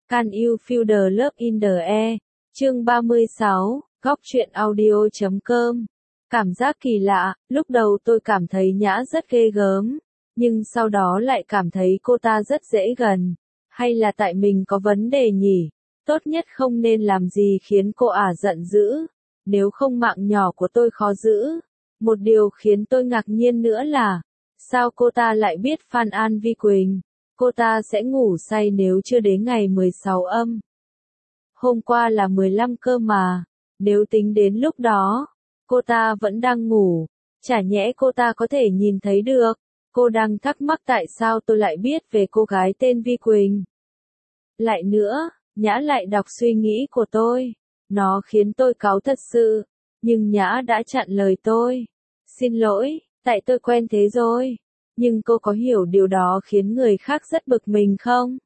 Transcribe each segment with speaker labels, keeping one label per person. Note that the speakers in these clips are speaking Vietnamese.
Speaker 1: Can you feel the love in the air? Chương 36, góc truyện audio.com. Cảm giác kỳ lạ, lúc đầu tôi cảm thấy Nhã rất ghê gớm, nhưng sau đó lại cảm thấy cô ta rất dễ gần. Hay là tại mình có vấn đề nhỉ? Tốt nhất không nên làm gì khiến cô ả giận dữ, nếu không mạng nhỏ của tôi khó giữ. Một điều khiến tôi ngạc nhiên nữa là, sao cô ta lại biết Phan An Vi Quỳnh? Cô ta sẽ ngủ say nếu chưa đến ngày 16 âm. Hôm qua là 15 cơ mà, nếu tính đến lúc đó, cô ta vẫn đang ngủ, chả nhẽ cô ta có thể nhìn thấy được. Cô đang thắc mắc tại sao tôi lại biết về cô gái tên Vi Quỳnh. Lại nữa, Nhã lại đọc suy nghĩ của tôi. Nó khiến tôi cáu thật sự, nhưng Nhã đã chặn lời tôi. Xin lỗi, tại tôi quen thế rồi. Nhưng cô có hiểu điều đó khiến người khác rất bực mình không?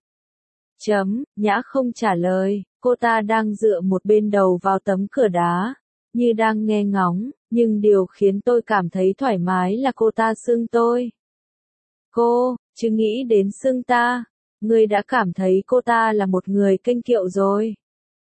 Speaker 1: Nhã không trả lời, cô ta đang dựa một bên đầu vào tấm cửa đá, như đang nghe ngóng, nhưng điều khiến tôi cảm thấy thoải mái là cô ta xưng tôi. Cô, chứ nghĩ đến xưng ta, người đã cảm thấy cô ta là một người kênh kiệu rồi.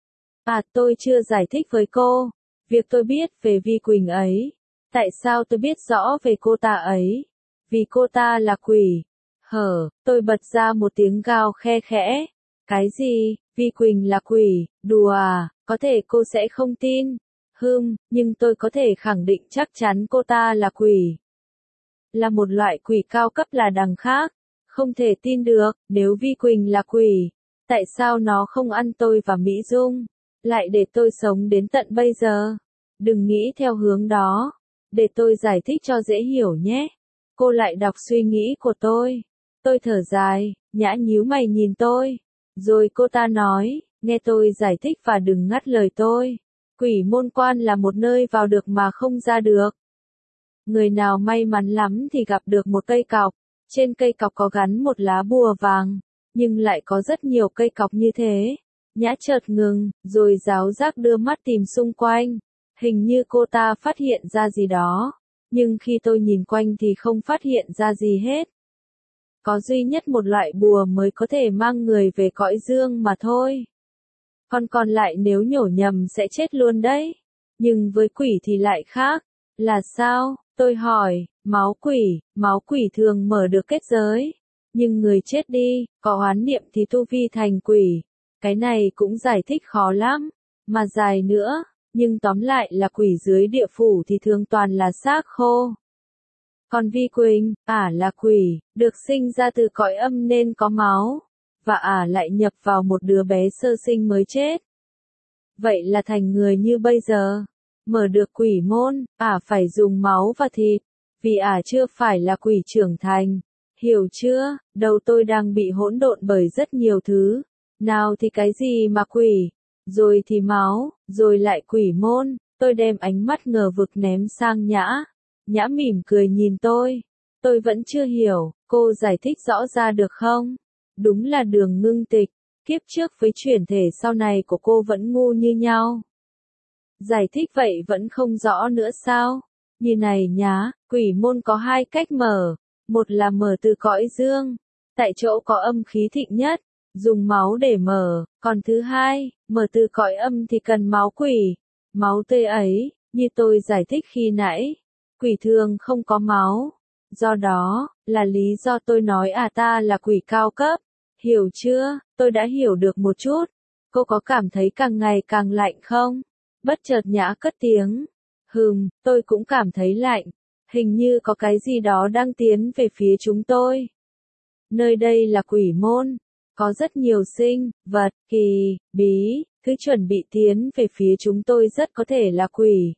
Speaker 1: Tôi chưa giải thích với cô, việc tôi biết về Vi Quỳnh ấy. Tại sao tôi biết rõ về cô ta ấy? Vì cô ta là quỷ. Tôi bật ra một tiếng gào khe khẽ. Cái gì? Vi Quỳnh là quỷ? Đùa à? Có thể cô sẽ không tin. Nhưng tôi có thể khẳng định chắc chắn cô ta là quỷ. Là một loại quỷ cao cấp là đằng khác. Không thể tin được, nếu Vi Quỳnh là quỷ, tại sao nó không ăn tôi và Mỹ Dung, lại để tôi sống đến tận bây giờ? Đừng nghĩ theo hướng đó. Để tôi giải thích cho dễ hiểu nhé. Cô lại đọc suy nghĩ của tôi. Tôi thở dài, Nhã nhíu mày nhìn tôi. Rồi cô ta nói, nghe tôi giải thích và đừng ngắt lời tôi. Quỷ môn quan là một nơi vào được mà không ra được. Người nào may mắn lắm thì gặp được một cây cọc. Trên cây cọc có gắn một lá bùa vàng, nhưng lại có rất nhiều cây cọc như thế. Nhã chợt ngừng, rồi giáo giác đưa mắt tìm xung quanh. Hình như cô ta phát hiện ra gì đó, nhưng khi tôi nhìn quanh thì không phát hiện ra gì hết. Có duy nhất một loại bùa mới có thể mang người về cõi dương mà thôi. Còn lại nếu nhổ nhầm sẽ chết luôn đấy. Nhưng với quỷ thì lại khác. Là sao? Tôi hỏi, máu quỷ thường mở được kết giới. Nhưng người chết đi, có oán niệm thì tu vi thành quỷ. Cái này cũng giải thích khó lắm, mà dài nữa. Nhưng tóm lại là quỷ dưới địa phủ thì thường toàn là xác khô. Còn Vi Quỳnh, là quỷ, được sinh ra từ cõi âm nên có máu. Và lại nhập vào một đứa bé sơ sinh mới chết. Vậy là thành người như bây giờ. Mở được quỷ môn, phải dùng máu và thịt. Vì chưa phải là quỷ trưởng thành. Hiểu chưa? Đầu tôi đang bị hỗn độn bởi rất nhiều thứ. Nào thì cái gì mà quỷ, rồi thì máu, rồi lại quỷ môn. Tôi đem ánh mắt ngờ vực ném sang Nhã. Nhã mỉm cười nhìn tôi. Tôi vẫn chưa hiểu, cô giải thích rõ ra được không? Đúng là Đường Ngưng Tịch, kiếp trước với chuyển thể sau này của cô vẫn ngu như nhau. Giải thích vậy vẫn không rõ nữa sao? Như này nhá, quỷ môn có hai cách mở. Một là mở từ cõi dương, tại chỗ có âm khí thịnh nhất, dùng máu để mở. Còn thứ hai, mở từ cõi âm thì cần máu quỷ. Máu tươi ấy, như tôi giải thích khi nãy, quỷ thường không có máu. Do đó, là lý do tôi nói ta là quỷ cao cấp. Hiểu chưa? Tôi đã hiểu được một chút. Cô có cảm thấy càng ngày càng lạnh không? Bất chợt Nhã cất tiếng. Tôi cũng cảm thấy lạnh. Hình như có cái gì đó đang tiến về phía chúng tôi. Nơi đây là quỷ môn. Có rất nhiều sinh vật, kỳ, bí, cứ chuẩn bị tiến về phía chúng tôi rất có thể là quỷ.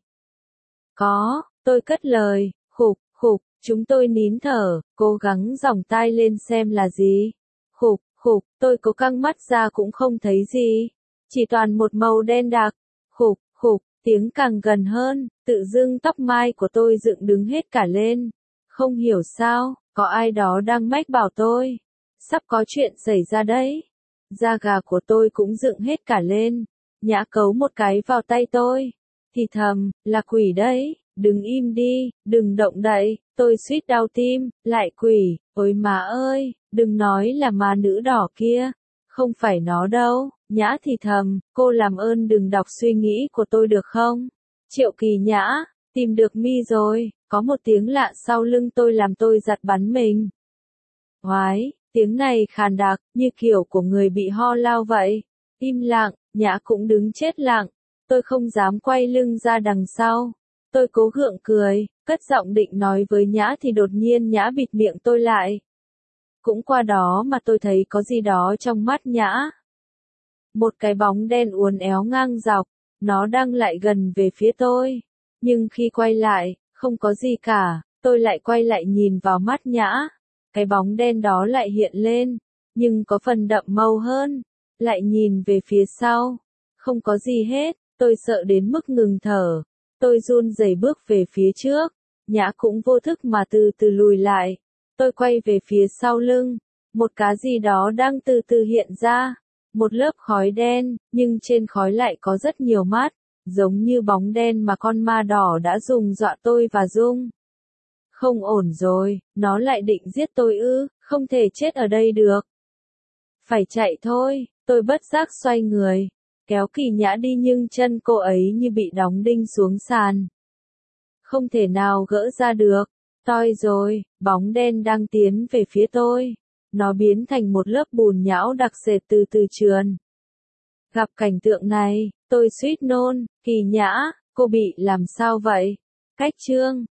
Speaker 1: Tôi cất lời, khục, chúng tôi nín thở, cố gắng giòng tai lên xem là gì. Khục, tôi cố căng mắt ra cũng không thấy gì. Chỉ toàn một màu đen đặc. Khục, tiếng càng gần hơn, tự dưng tóc mai của tôi dựng đứng hết cả lên. Không hiểu sao, có ai đó đang mách bảo tôi. Sắp có chuyện xảy ra đấy. Da gà của tôi cũng dựng hết cả lên. Nhã cấu một cái vào tay tôi. Thì thầm, là quỷ đấy, đừng im đi, đừng động đậy. Tôi suýt đau tim, lại quỷ, ôi má ơi, đừng nói là ma nữ đỏ kia. Không phải nó đâu, Nhã thì thầm, cô làm ơn đừng đọc suy nghĩ của tôi được không? Triệu Kỳ Nhã, tìm được mi rồi, có một tiếng lạ sau lưng tôi làm tôi giật bắn mình. Oái, tiếng này khàn đặc, như kiểu của người bị ho lao vậy. Im lặng, Nhã cũng đứng chết lặng, tôi không dám quay lưng ra đằng sau. Tôi cố gượng cười, cất giọng định nói với Nhã thì đột nhiên Nhã bịt miệng tôi lại. Cũng qua đó mà tôi thấy có gì đó trong mắt Nhã. Một cái bóng đen uốn éo ngang dọc, nó đang lại gần về phía tôi. Nhưng khi quay lại, không có gì cả, tôi lại quay lại nhìn vào mắt Nhã. Cái bóng đen đó lại hiện lên, nhưng có phần đậm màu hơn. Lại nhìn về phía sau, không có gì hết, tôi sợ đến mức ngừng thở. Tôi run rẩy bước về phía trước, Nhã cũng vô thức mà từ từ lùi lại. Tôi quay về phía sau lưng, một cái gì đó đang từ từ hiện ra. Một lớp khói đen, nhưng trên khói lại có rất nhiều mắt, giống như bóng đen mà con ma đỏ đã dùng dọa tôi và Dung. Không ổn rồi, nó lại định giết tôi ư, không thể chết ở đây được. Phải chạy thôi, tôi bất giác xoay người, kéo Kỳ Nhã đi nhưng chân cô ấy như bị đóng đinh xuống sàn. Không thể nào gỡ ra được, toi rồi, bóng đen đang tiến về phía tôi. Nó biến thành một lớp bùn nhão đặc sệt từ từ trườn. Gặp cảnh tượng này, tôi suýt nôn, Kỳ Nhã, cô bị làm sao vậy? Cách chương